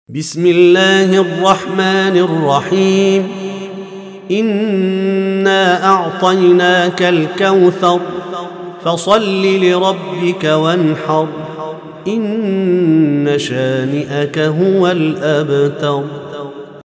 بسم الله الرحمن الرحيم. إنا أعطيناك الكوثر فصل لربك وانحر إن شانئك هو الأبتر.